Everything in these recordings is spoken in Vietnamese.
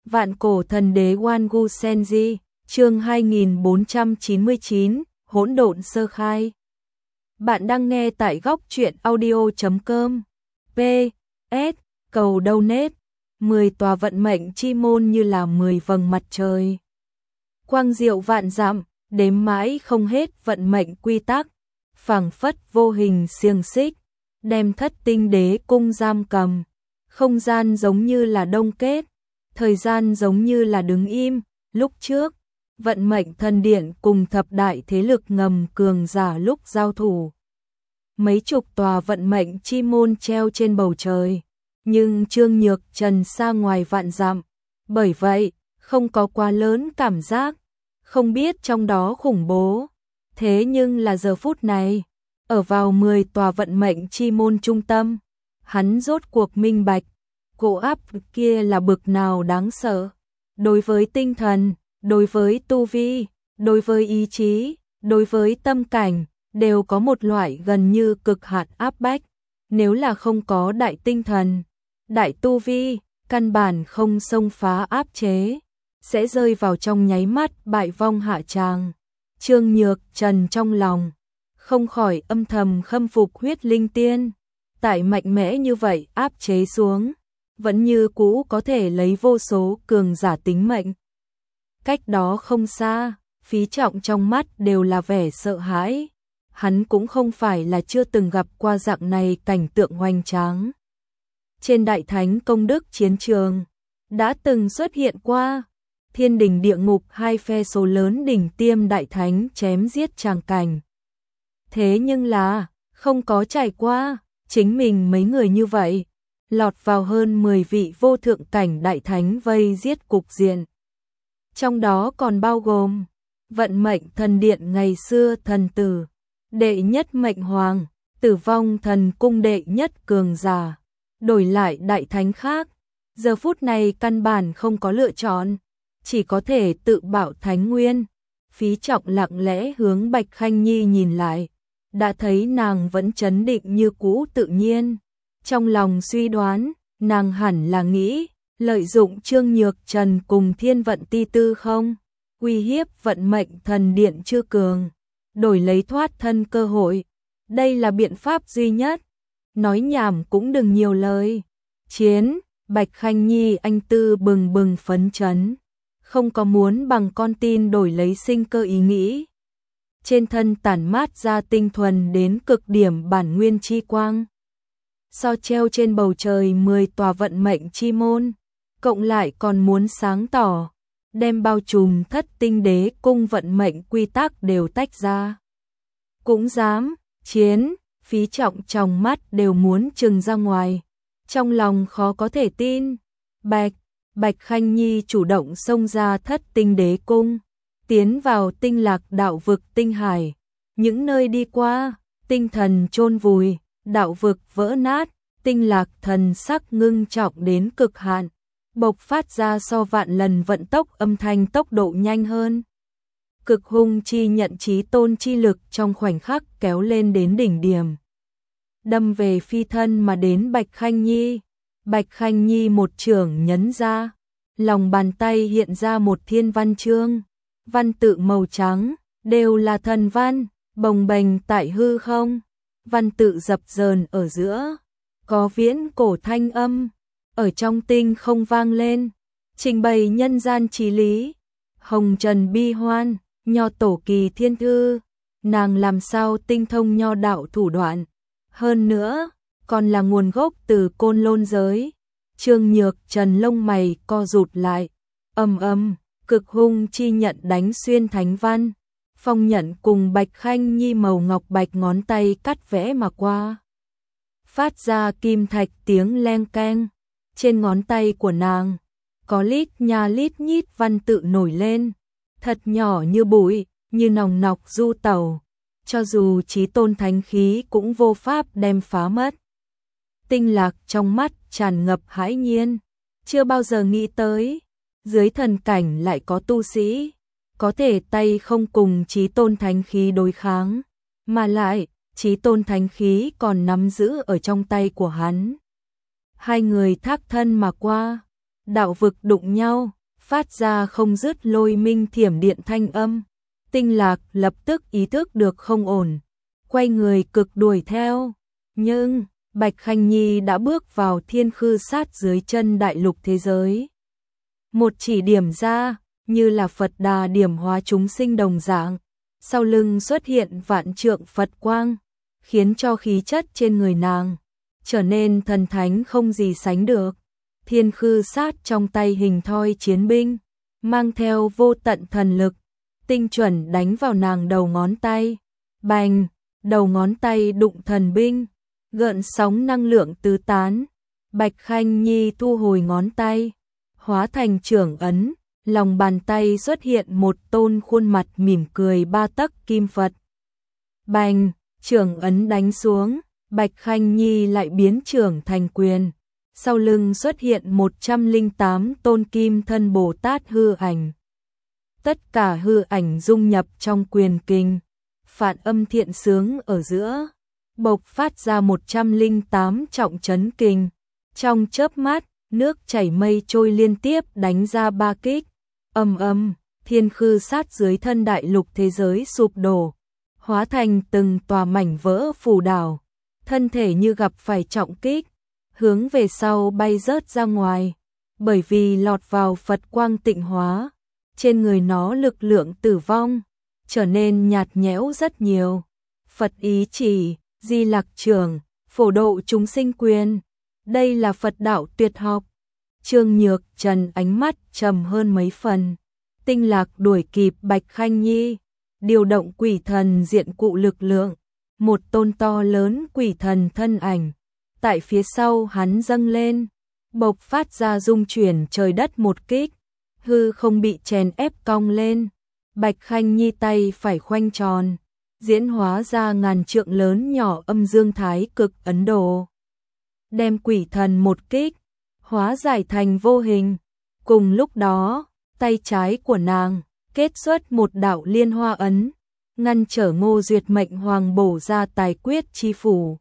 Vạn cổ thần đế Wangu Senji, chương 2499, hỗn độn sơ khai. Bạn đang nghe tại góc truyện audio.com. PS, cầu donate, 10 tòa vận mệnh chi môn như là 10 vầng mặt trời. Quang diệu vạn dặm, đếm mãi không hết vận mệnh quy tắc, phảng phất vô hình xiềng xích, đem thất tinh đế cung giam cầm. Không gian giống như là đông kết, thời gian giống như là đứng im. Lúc trước, vận mệnh thần điện cùng thập đại thế lực ngầm cường giả lúc giao thủ. Mấy chục tòa vận mệnh chi môn treo trên bầu trời, nhưng Trương Nhược Trần xa ngoài vạn dặm, bởi vậy không có quá lớn cảm giác, không biết trong đó khủng bố. Thế nhưng là giờ phút này, ở vào 10 tòa vận mệnh chi môn trung tâm, hắn rốt cuộc minh bạch, cổ áp kia là bực nào đáng sợ. Đối với tinh thần, đối với tu vi, đối với ý chí, đối với tâm cảnh, đều có một loại gần như cực hạn áp bách. Nếu là không có đại tinh thần, đại tu vi, căn bản không xông phá áp chế, sẽ rơi vào trong nháy mắt bại vong hạ tràng. Trương Nhược Trần trong lòng không khỏi âm thầm khâm phục Huyết Linh Tiên, tại mạnh mẽ như vậy áp chế xuống, vẫn như cũ có thể lấy vô số cường giả tính mệnh. Cách đó không xa, Phí Trọng trong mắt đều là vẻ sợ hãi, hắn cũng không phải là chưa từng gặp qua dạng này cảnh tượng hoành tráng. Trên Đại Thánh công đức chiến trường, đã từng xuất hiện qua, thiên đình địa ngục hai phe số lớn đỉnh tiêm Đại Thánh chém giết tràng cảnh. Thế nhưng là, không có trải qua, chính mình mấy người như vậy, lọt vào hơn 10 vị vô thượng cảnh Đại Thánh vây giết cục diện. Trong đó còn bao gồm, vận mệnh thần điện ngày xưa thần tử, đệ nhất mệnh hoàng, tử vong thần cung đệ nhất cường giả. Đổi lại Đại Thánh khác, giờ phút này căn bản không có lựa chọn, chỉ có thể tự bảo Thánh Nguyên. Phí Trọng lặng lẽ hướng Bạch Khanh Nhi nhìn lại, đã thấy nàng vẫn trấn định như cũ tự nhiên. Trong lòng suy đoán, nàng hẳn là nghĩ, lợi dụng Trương Nhược Trần cùng Thiên Vận Ti Tư không, uy hiếp vận mệnh thần điện chưa cường, đổi lấy thoát thân cơ hội. Đây là biện pháp duy nhất. Nói nhảm cũng đừng nhiều lời. Chiến, Bạch Khanh Nhi anh tư bừng bừng phấn chấn, không có muốn bằng con tin đổi lấy sinh cơ ý nghĩ. Trên thân tản mát ra tinh thuần đến cực điểm bản nguyên chi quang. So treo trên bầu trời 10 tòa vận mệnh chi môn, cộng lại còn muốn sáng tỏ, đem bao trùm thất tinh đế cung vận mệnh quy tắc đều tách ra. Cũng dám, Chiến, Phí Trọng trong mắt đều muốn trừng ra ngoài, trong lòng khó có thể tin. Bạch Khanh Nhi chủ động xông ra thất tinh đế cung, tiến vào tinh lạc đạo vực tinh hải, những nơi đi qua, tinh thần chôn vùi, đạo vực vỡ nát, tinh lạc thần sắc ngưng trọng đến cực hạn, bộc phát ra so vạn lần vận tốc âm thanh tốc độ nhanh hơn. Cực hung chi nhận chí tôn chi lực trong khoảnh khắc kéo lên đến đỉnh điểm, đâm về phi thân mà đến Bạch Khanh Nhi. Bạch Khanh Nhi một chưởng nhấn ra, lòng bàn tay hiện ra một thiên văn chương, văn tự màu trắng, đều là thần văn, bồng bềnh tại hư không, văn tự dập dờn ở giữa, có viễn cổ thanh âm, ở trong tinh không vang lên, trình bày nhân gian chí lý, hồng trần bi hoan, nho tổ kỳ thiên thư, nàng làm sao tinh thông nho đạo thủ đoạn, hơn nữa, còn là nguồn gốc từ Côn Lôn giới. Trương Nhược Trần lông mày co rụt lại, cực hung chi nhận đánh xuyên thánh văn, phong nhận cùng Bạch Khanh Nhi màu ngọc bạch ngón tay cắt vẽ mà qua. Phát ra kim thạch tiếng leng keng, trên ngón tay của nàng, có lít nha lít nhít văn tự nổi lên, thật nhỏ như bụi, như nòng nọc du tẩu, cho dù chí tôn thánh khí cũng vô pháp đem phá mất. Tinh Lạc trong mắt tràn ngập hãi nhiên, chưa bao giờ nghĩ tới, dưới thần cảnh lại có tu sĩ, có thể tay không cùng chí tôn thánh khí đối kháng, mà lại, chí tôn thánh khí còn nắm giữ ở trong tay của hắn. Hai người thác thân mà qua, đạo vực đụng nhau, phát ra không dứt lôi minh thiểm điện thanh âm. Tinh Lạc lập tức ý thức được không ổn, quay người cực đuổi theo. Nhưng Bạch Khanh Nhi đã bước vào thiên khư sát dưới chân đại lục thế giới. Một chỉ điểm ra, như là Phật Đà điểm hóa chúng sinh đồng dạng, sau lưng xuất hiện vạn trượng Phật quang, khiến cho khí chất trên người nàng trở nên thần thánh không gì sánh được. Thiên khư sát trong tay hình thoi chiến binh, mang theo vô tận thần lực, tinh chuẩn đánh vào nàng đầu ngón tay. Bành, đầu ngón tay đụng thần binh, gợn sóng năng lượng tứ tán. Bạch Khanh Nhi thu hồi ngón tay, hóa thành trưởng ấn, lòng bàn tay xuất hiện một tôn khuôn mặt mỉm cười 3 tấc kim Phật. Bành, trưởng ấn đánh xuống, Bạch Khanh Nhi lại biến trưởng thành quyền. Sau lưng xuất hiện 108 tôn kim thân Bồ Tát hư ảnh. Tất cả hư ảnh dung nhập trong quyền kinh, phản âm thiện sướng ở giữa, bộc phát ra 108 trọng chấn kinh. Trong chớp mắt, nước chảy mây trôi liên tiếp đánh ra 3 kích. Ầm, thiên khư sát dưới thân đại lục thế giới sụp đổ, hóa thành từng tòa mảnh vỡ phù đảo, thân thể như gặp phải trọng kích, hướng về sau bay rớt ra ngoài, bởi vì lọt vào Phật quang tịnh hóa, trên người nó lực lượng tử vong trở nên nhạt nhẽo rất nhiều. Phật ý chỉ, Di Lặc trưởng, phổ độ chúng sinh quyền, đây là Phật đạo tuyệt học. Trương Nhược Trần ánh mắt trầm hơn mấy phần. Tinh Lạc đuổi kịp Bạch Khanh Nhi, điều động quỷ thần diện cụ lực lượng, một tôn to lớn quỷ thần thân ảnh tại phía sau hắn dâng lên, bộc phát ra dung chuyển trời đất một kích, hư không bị chèn ép cong lên. Bạch Khanh Nhi tay phải khoanh tròn, diễn hóa ra ngàn trượng lớn nhỏ âm dương thái cực Ấn Độ, đem quỷ thần một kích hóa giải thành vô hình. Cùng lúc đó, tay trái của nàng kết xuất một đạo liên hoa ấn, ngăn trở Ngô Duyệt mệnh hoàng bổ ra tài quyết chi phủ.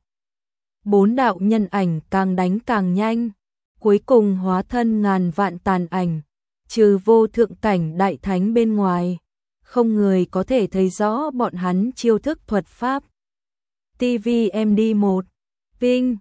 4 đạo nhân ảnh càng đánh càng nhanh, cuối cùng hóa thân ngàn vạn tàn ảnh, trừ vô thượng cảnh đại thánh bên ngoài, không người có thể thấy rõ bọn hắn chiêu thức thuật pháp. TVMD1 Vinh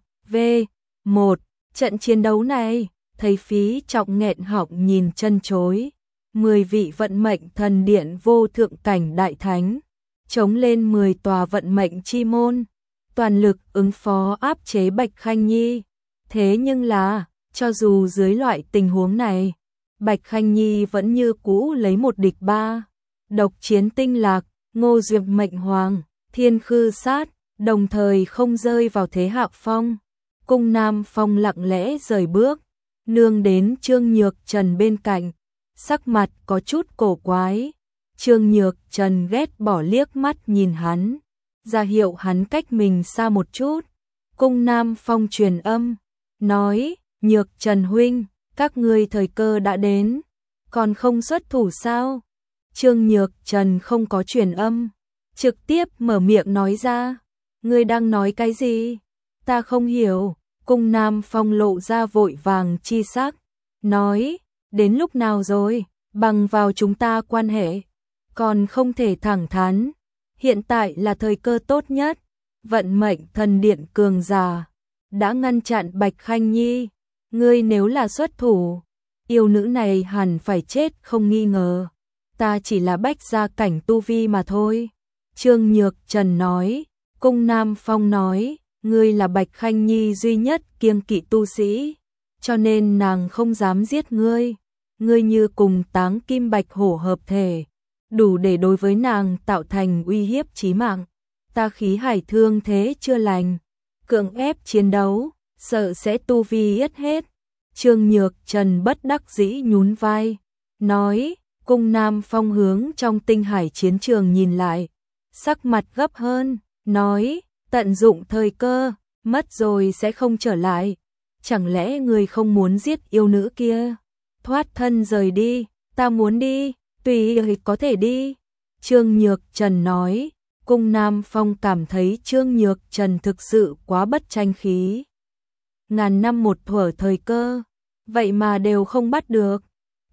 V1 trận chiến đấu này, thấy Phí Trọng nghẹn họng nhìn chân chối. 10 vị vận mệnh thần điện vô thượng cảnh đại thánh, chống lên 10 tòa vận mệnh chi môn, toàn lực ứng phó áp chế Bạch Khanh Nhi. Thế nhưng là, cho dù dưới loại tình huống này, Bạch Khanh Nhi vẫn như cũ lấy 1 địch 3, độc chiến Tinh Lạc, Ngô Duyệt mệnh hoàng, thiên khư sát, đồng thời không rơi vào thế hạ phong. Cung Nam Phong lặng lẽ rời bước, nương đến Trương Nhược Trần bên cạnh, sắc mặt có chút cổ quái. Trương Nhược Trần ghét bỏ liếc mắt nhìn hắn, ra hiệu hắn cách mình xa một chút. Cung Nam Phong truyền âm, nói, Nhược Trần huynh, các ngươi thời cơ đã đến, còn không xuất thủ sao? Trương Nhược Trần không có truyền âm, trực tiếp mở miệng nói ra, ngươi đang nói cái gì? Ta không hiểu. Cung Nam Phong lộ ra vội vàng chi sắc, nói, đến lúc nào rồi, bằng vào chúng ta quan hệ, còn không thể thẳng thắn, hiện tại là thời cơ tốt nhất. Vận mệnh thần điện cường giả đã ngăn chặn Bạch Khanh Nhi, ngươi nếu là xuất thủ, yêu nữ này hẳn phải chết không nghi ngờ, ta chỉ là bách gia cảnh tu vi mà thôi. Trương Nhược Trần nói. Cung Nam Phong nói, ngươi là Bạch Khanh Nhi duy nhất kiêng kỵ tu sĩ, cho nên nàng không dám giết ngươi. Ngươi như cùng Táng Kim Bạch Hổ hợp thể, đủ để đối với nàng tạo thành uy hiếp chí mạng. Ta khí hải thương thế chưa lành, cưỡng ép chiến đấu, sợ sẽ tu vi yết hết. Trương Nhược Trần bất đắc dĩ nhún vai, nói. Cung Nam Phong hướng trong tinh hải chiến trường nhìn lại, sắc mặt gấp hơn, nói, tận dụng thời cơ, mất rồi sẽ không trở lại. Chẳng lẽ người không muốn giết yêu nữ kia? Thoát thân rời đi, ta muốn đi, tùy có thể đi. Trương Nhược Trần nói. Cung Nam Phong cảm thấy Trương Nhược Trần thực sự quá bất tranh khí. Ngàn năm một thuở thời cơ, vậy mà đều không bắt được.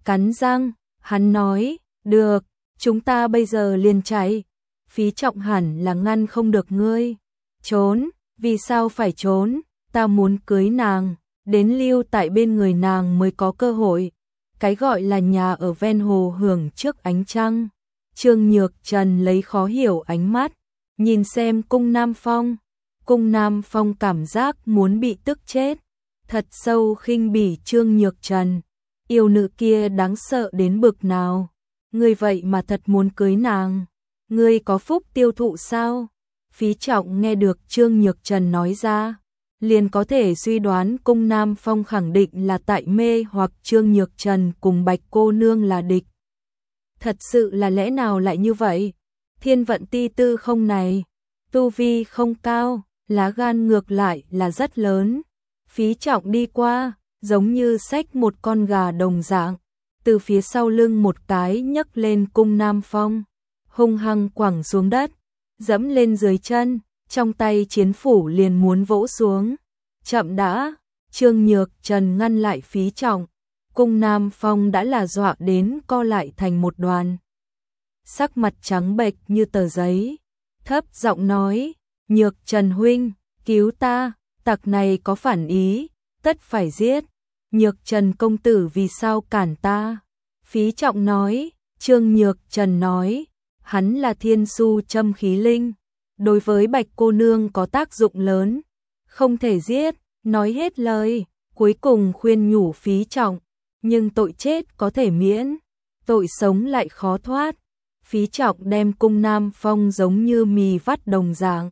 Cắn răng, hắn nói, được, chúng ta bây giờ liền chạy. Phí Trọng hẳn là ngăn không được ngươi. Trốn, vì sao phải trốn, ta muốn cưới nàng, đến lưu tại bên người nàng mới có cơ hội. Cái gọi là nhà ở ven hồ hưởng trước ánh trăng. Trương Nhược Trần lấy khó hiểu ánh mắt, nhìn xem Cung Nam Phong. Cung Nam Phong cảm giác muốn bị tức chết, thật sâu khinh bỉ Trương Nhược Trần. Yêu nữ kia đáng sợ đến bực nào, ngươi vậy mà thật muốn cưới nàng, ngươi có phúc tiêu thụ sao? Phí Trọng nghe được Trương Nhược Trần nói ra, liền có thể suy đoán Cung Nam Phong khẳng định là tại mê hoặc Trương Nhược Trần cùng Bạch cô nương là địch. Thật sự là lẽ nào lại như vậy? Thiên vận ti tư không này, tu vi không cao, lá gan ngược lại là rất lớn. Phí Trọng đi qua, giống như xách một con gà đồng dạng, từ phía sau lưng một cái nhấc lên Cung Nam Phong, hung hăng quẳng xuống đất, dẫm lên dưới chân, trong tay chiến phủ liền muốn vỗ xuống. Chậm đã, Trương Nhược Trần ngăn lại Phí Trọng. Cung Nam Phong đã là dọa đến co lại thành một đoàn, sắc mặt trắng bệch như tờ giấy, thấp giọng nói, Nhược Trần huynh, cứu ta, tặc này có phản ý, tất phải giết. Nhược Trần công tử vì sao cản ta? Phí Trọng nói, Trương Nhược Trần nói, hắn là thiên su châm khí linh, đối với Bạch cô nương có tác dụng lớn, không thể giết. Nói hết lời, cuối cùng khuyên nhủ Phí Trọng, nhưng tội chết có thể miễn, tội sống lại khó thoát. Phí Trọng đem Cung Nam Phong giống như mì vắt đồng dạng,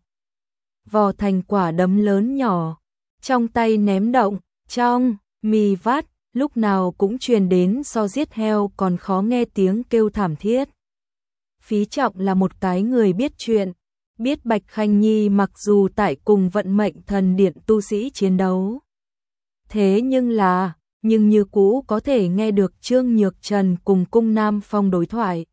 vò thành quả đấm lớn nhỏ, trong tay ném động, trong mì vắt lúc nào cũng truyền đến so giết heo còn khó nghe tiếng kêu thảm thiết. Phí Trọng là một cái người biết chuyện, biết Bạch Khanh Nhi mặc dù tại cùng vận mệnh thần điện tu sĩ chiến đấu, thế nhưng như cũ có thể nghe được Trương Nhược Trần cùng Cung Nam Phong đối thoại.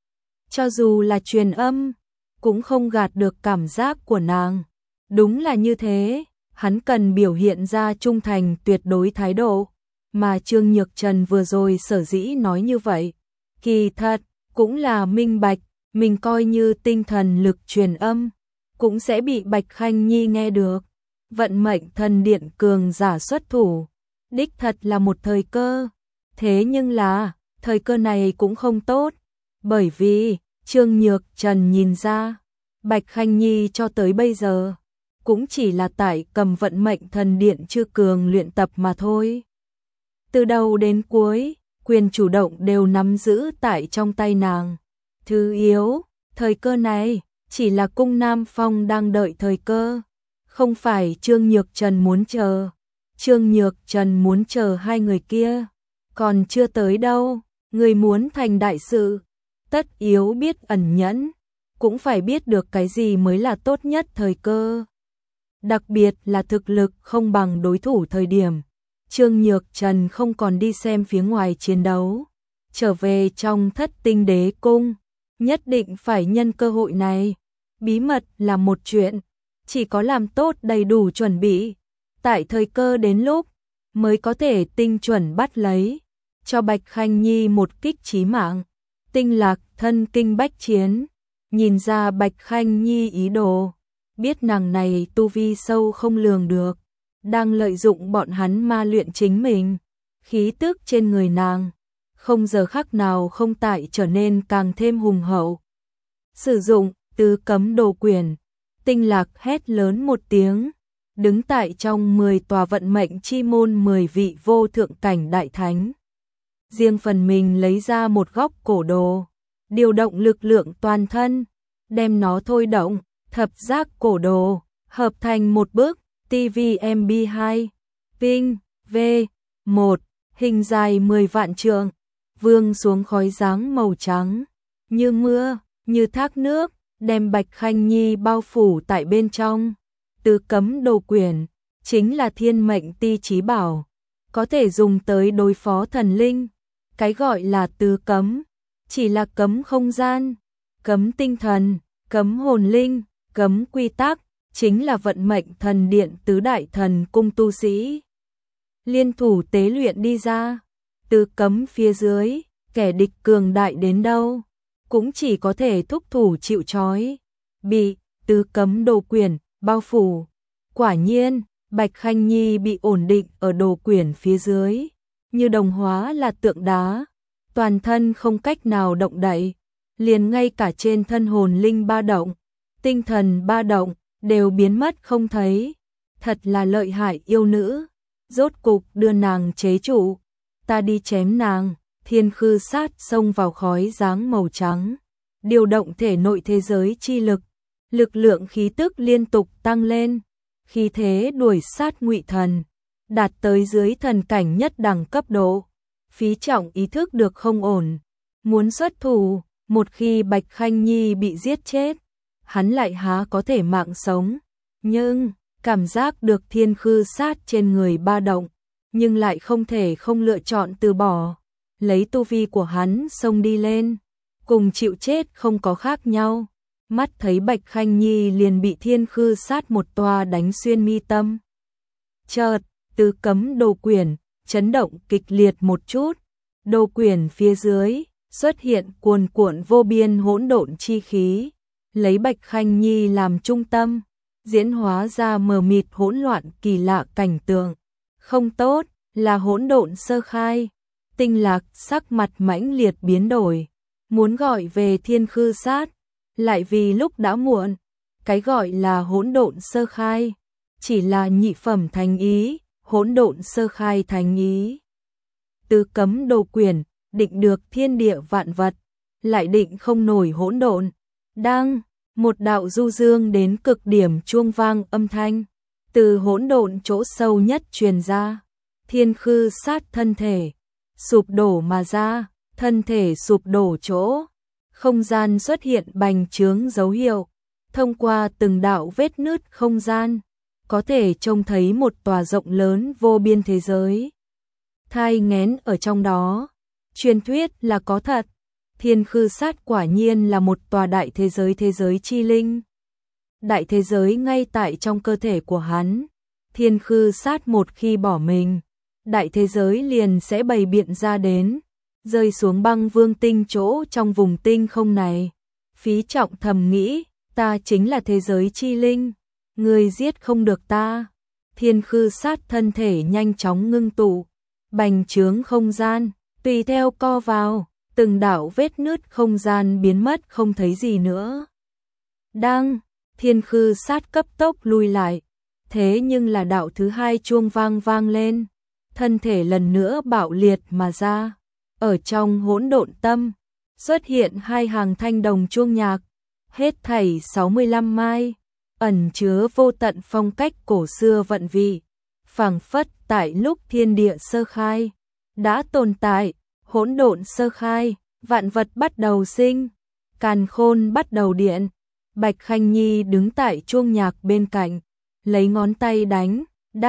Cho dù là truyền âm, cũng không gạt được cảm giác của nàng. Đúng là như thế, hắn cần biểu hiện ra trung thành tuyệt đối thái độ, mà Trương Nhược Trần vừa rồi sở dĩ nói như vậy, kỳ thật cũng là minh bạch, mình coi như tinh thần lực truyền âm, cũng sẽ bị Bạch Khanh Nhi nghe được. Vận mệnh thần điện cường giả xuất thủ, đích thật là một thời cơ, thế nhưng là, thời cơ này cũng không tốt, bởi vì, Trương Nhược Trần nhìn ra, Bạch Khanh Nhi cho tới bây giờ, cũng chỉ là tại cầm vận mệnh thần điện chư cường luyện tập mà thôi. Từ đầu đến cuối, quyền chủ động đều nắm giữ tại trong tay nàng. Thứ yếu, thời cơ này, chỉ là Cung Nam Phong đang đợi thời cơ, không phải Trương Nhược Trần muốn chờ. Trương Nhược Trần muốn chờ hai người kia, còn chưa tới đâu, người muốn thành đại sự, tất yếu biết ẩn nhẫn, cũng phải biết được cái gì mới là tốt nhất thời cơ. Đặc biệt là thực lực không bằng đối thủ thời điểm, Trương Nhược Trần không còn đi xem phía ngoài chiến đấu, trở về trong Thất Tinh Đế Cung, nhất định phải nhân cơ hội này. Bí mật là một chuyện, chỉ có làm tốt đầy đủ chuẩn bị, tại thời cơ đến lúc, mới có thể tinh chuẩn bắt lấy, cho Bạch Khanh Nhi một kích chí mạng. Tinh Lạc thân kinh bách chiến, nhìn ra Bạch Khanh Nhi ý đồ, biết nàng này tu vi sâu không lường được, đang lợi dụng bọn hắn ma luyện chính mình, khí tức trên người nàng, không giờ khắc nào không tại trở nên càng thêm hùng hậu. Sử dụng tứ cấm đồ quyền, Tinh Lạc hét lớn một tiếng, đứng tại trong 10 tòa vận mệnh chi môn 10 vị vô thượng cảnh đại thánh. Riêng phần mình lấy ra một góc cổ đồ, điều động lực lượng toàn thân, đem nó thôi động, thập giác cổ đồ, hợp thành một bức TVMB2, Ping, V1, hình dài 10 vạn trượng, vương xuống khói dáng màu trắng, như mưa, như thác nước, đem Bạch Khanh Nhi bao phủ tại bên trong. Tứ cấm đồ quyền, chính là thiên mệnh ti chí bảo, có thể dùng tới đối phó thần linh. Cái gọi là tứ cấm, chỉ là cấm không gian, cấm tinh thần, cấm hồn linh, cấm quy tắc, chính là vận mệnh thần điện tứ đại thần cung tu sĩ liên thủ tế luyện đi ra. Tứ cấm phía dưới, kẻ địch cường đại đến đâu, cũng chỉ có thể thúc thủ chịu trói, bị tứ cấm đồ quyển bao phủ. Quả nhiên, Bạch Khanh Nhi bị ổn định ở đồ quyển phía dưới, như đồng hóa là tượng đá, toàn thân không cách nào động đậy, liền ngay cả trên thân hồn linh ba động, tinh thần ba động đều biến mất không thấy. Thật là lợi hại yêu nữ, rốt cục đưa nàng chế trụ, ta đi chém nàng. Thiên Khư Sát xông vào khói dáng màu trắng, điều động thể nội thế giới chi lực, lực lượng khí tức liên tục tăng lên, khí thế đuổi sát Ngụy Thần, đạt tới dưới thần cảnh nhất đẳng cấp độ. Phí Trọng ý thức được không ổn, muốn xuất thủ, một khi Bạch Khanh Nhi bị giết chết, hắn lại há có thể mạng sống, nhưng cảm giác được Thiên Khư Sát trên người ba động, nhưng lại không thể không lựa chọn từ bỏ. Lấy tu vi của hắn xông đi lên, cùng chịu chết không có khác nhau. Mắt thấy Bạch Khanh Nhi liền bị Thiên Khư Sát một toa đánh xuyên mi tâm. Chợt, tứ cấm đồ quyển chấn động kịch liệt một chút, đồ quyển phía dưới xuất hiện cuồn cuộn vô biên hỗn độn chi khí, lấy Bạch Khanh Nhi làm trung tâm, diễn hóa ra mờ mịt hỗn loạn kỳ lạ cảnh tượng. Không tốt, là hỗn độn sơ khai. Tinh Lạc sắc mặt mãnh liệt biến đổi, muốn gọi về Thiên Khư Sát, lại vì lúc đã muộn. Cái gọi là hỗn độn sơ khai, chỉ là nhị phẩm thánh ý, hỗn độn sơ khai thánh ý. Tứ cấm đồ quyển, định được thiên địa vạn vật, lại định không nổi hỗn độn. Đang, một đạo du dương đến cực điểm chuông vang âm thanh, từ hỗn độn chỗ sâu nhất truyền ra. Thiên Khư Sát thân thể sụp đổ mà ra, thân thể sụp đổ chỗ, không gian xuất hiện bành trướng dấu hiệu, thông qua từng đạo vết nứt không gian, có thể trông thấy một tòa rộng lớn vô biên thế giới. Thai nghén ở trong đó, truyền thuyết là có thật, Thiên Khư Sát quả nhiên là một tòa đại thế giới chi linh. Đại thế giới ngay tại trong cơ thể của hắn, Thiên Khư Sát một khi bỏ mình, đại thế giới liền sẽ bày biện ra đến, rơi xuống băng vương tinh chỗ trong vùng tinh không này. Phí Trọng thầm nghĩ, ta chính là thế giới chi linh, người giết không được ta. Thiên Khư Sát thân thể nhanh chóng ngưng tụ, bành trướng không gian, tùy theo co vào, từng đạo vết nứt không gian biến mất không thấy gì nữa. Đang, Thiên Khư Sát cấp tốc lui lại, thế nhưng là đạo thứ hai chuông vang lên, thân thể lần nữa bạo liệt mà ra. Ở trong hỗn độn tâm, xuất hiện hai hàng thanh đồng chuông nhạc, hết thảy 65 mai, ẩn chứa vô tận phong cách cổ xưa vận vị, phảng phất tại lúc thiên địa sơ khai đã tồn tại. Hỗn độn sơ khai, vạn vật bắt đầu sinh, càn khôn bắt đầu điện. Bạch Khanh Nhi đứng tại chuông nhạc bên cạnh, lấy ngón tay đánh,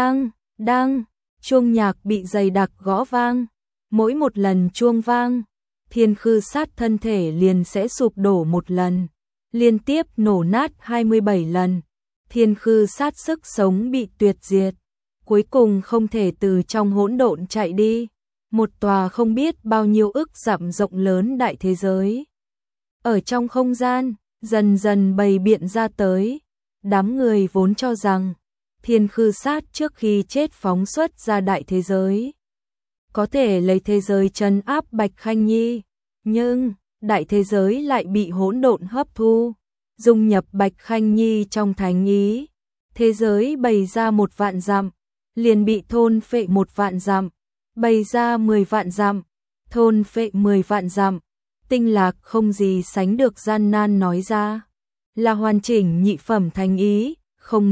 đang, chuông nhạc bị dày đặc gõ vang. Mỗi một lần chuông vang, Thiên Khư Sát thân thể liền sẽ sụp đổ một lần, liên tiếp nổ nát 27 lần. Thiên Khư Sát sức sống bị tuyệt diệt, cuối cùng không thể từ trong hỗn độn chạy đi. Một tòa không biết bao nhiêu ức dặm rộng lớn đại thế giới, ở trong không gian, dần dần bày biện ra tới. Đám người vốn cho rằng, Thiên Khư Sát trước khi chết phóng xuất ra đại thế giới, có thể lấy thế giới trấn áp Bạch Khanh Nhi, nhưng đại thế giới lại bị hỗn độn hấp thu, dung nhập Bạch Khanh Nhi trong thánh ý. Thế giới bày ra 1 vạn dặm, liền bị thôn phệ 1 vạn dặm, bày ra 10 vạn dặm, thôn phệ 10 vạn dặm. Tinh Lạc không gì sánh được gian nan nói ra, là hoàn chỉnh nhị phẩm thánh ý, không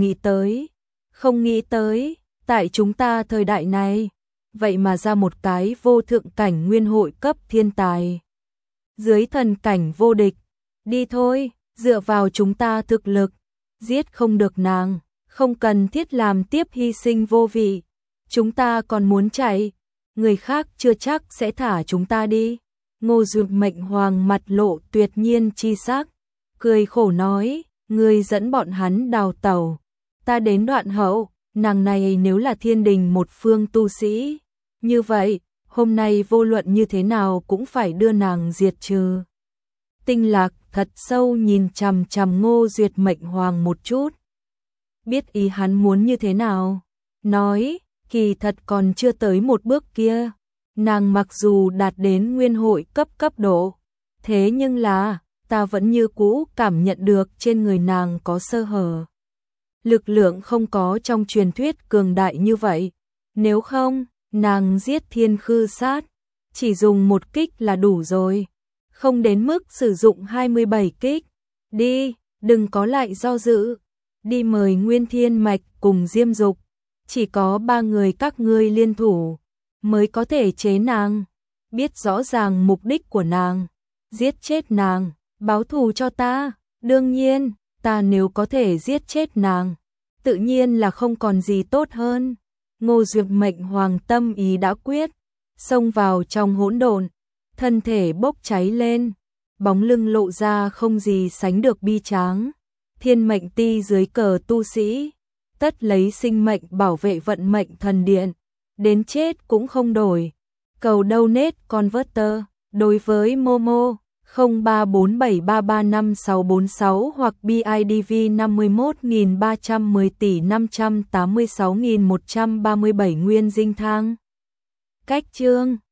nghĩ tới, tại chúng ta thời đại này, vậy mà ra một cái vô thượng cảnh nguyên hội cấp thiên tài. Dưới thần cảnh vô địch, đi thôi, dựa vào chúng ta thực lực, giết không được nàng, không cần thiết làm tiếp hy sinh vô vị. Chúng ta còn muốn chạy, người khác chưa chắc sẽ thả chúng ta đi. Ngô Dược Mệnh Hoàng mặt lộ tuyệt nhiên chi sắc, cười khổ nói, ngươi dẫn bọn hắn đào tẩu, ta đến đoạn hậu, nàng này nếu là thiên đình một phương tu sĩ, như vậy, hôm nay vô luận như thế nào cũng phải đưa nàng diệt trừ. Tinh Lạc thật sâu nhìn chằm chằm Ngô Duyệt Mệnh Hoàng một chút. Biết ý hắn muốn như thế nào, nói, kỳ thật còn chưa tới một bước kia. Nàng mặc dù đạt đến nguyên hội cấp độ, thế nhưng là, ta vẫn như cũ cảm nhận được trên người nàng có sơ hở. Lực lượng không có trong truyền thuyết cường đại như vậy. Nếu không, nàng giết Thiên Khư Sát, chỉ dùng một kích là đủ rồi. Không đến mức sử dụng 27 kích. Đi, đừng có lại do dự. Đi mời Nguyên Thiên Mạch cùng Diêm Dục. Chỉ có 3 người các ngươi liên thủ mới có thể chế nàng. Biết rõ ràng mục đích của nàng. Giết chết nàng, báo thù cho ta. Đương nhiên, ta nếu có thể giết chết nàng, tự nhiên là không còn gì tốt hơn. Ngô Duyệt Mệnh Hoàng tâm ý đã quyết, xông vào trong hỗn độn, thân thể bốc cháy lên, bóng lưng lộ ra không gì sánh được bi tráng. Thiên Mệnh Ti dưới cờ tu sĩ, tất lấy sinh mệnh bảo vệ vận mệnh thần điện, đến chết cũng không đổi. Cầu donate converter đối với Momo 0347335646 hoặc BIDV 51.310 tỷ 586.137 nguyên dinh thang. Cách chương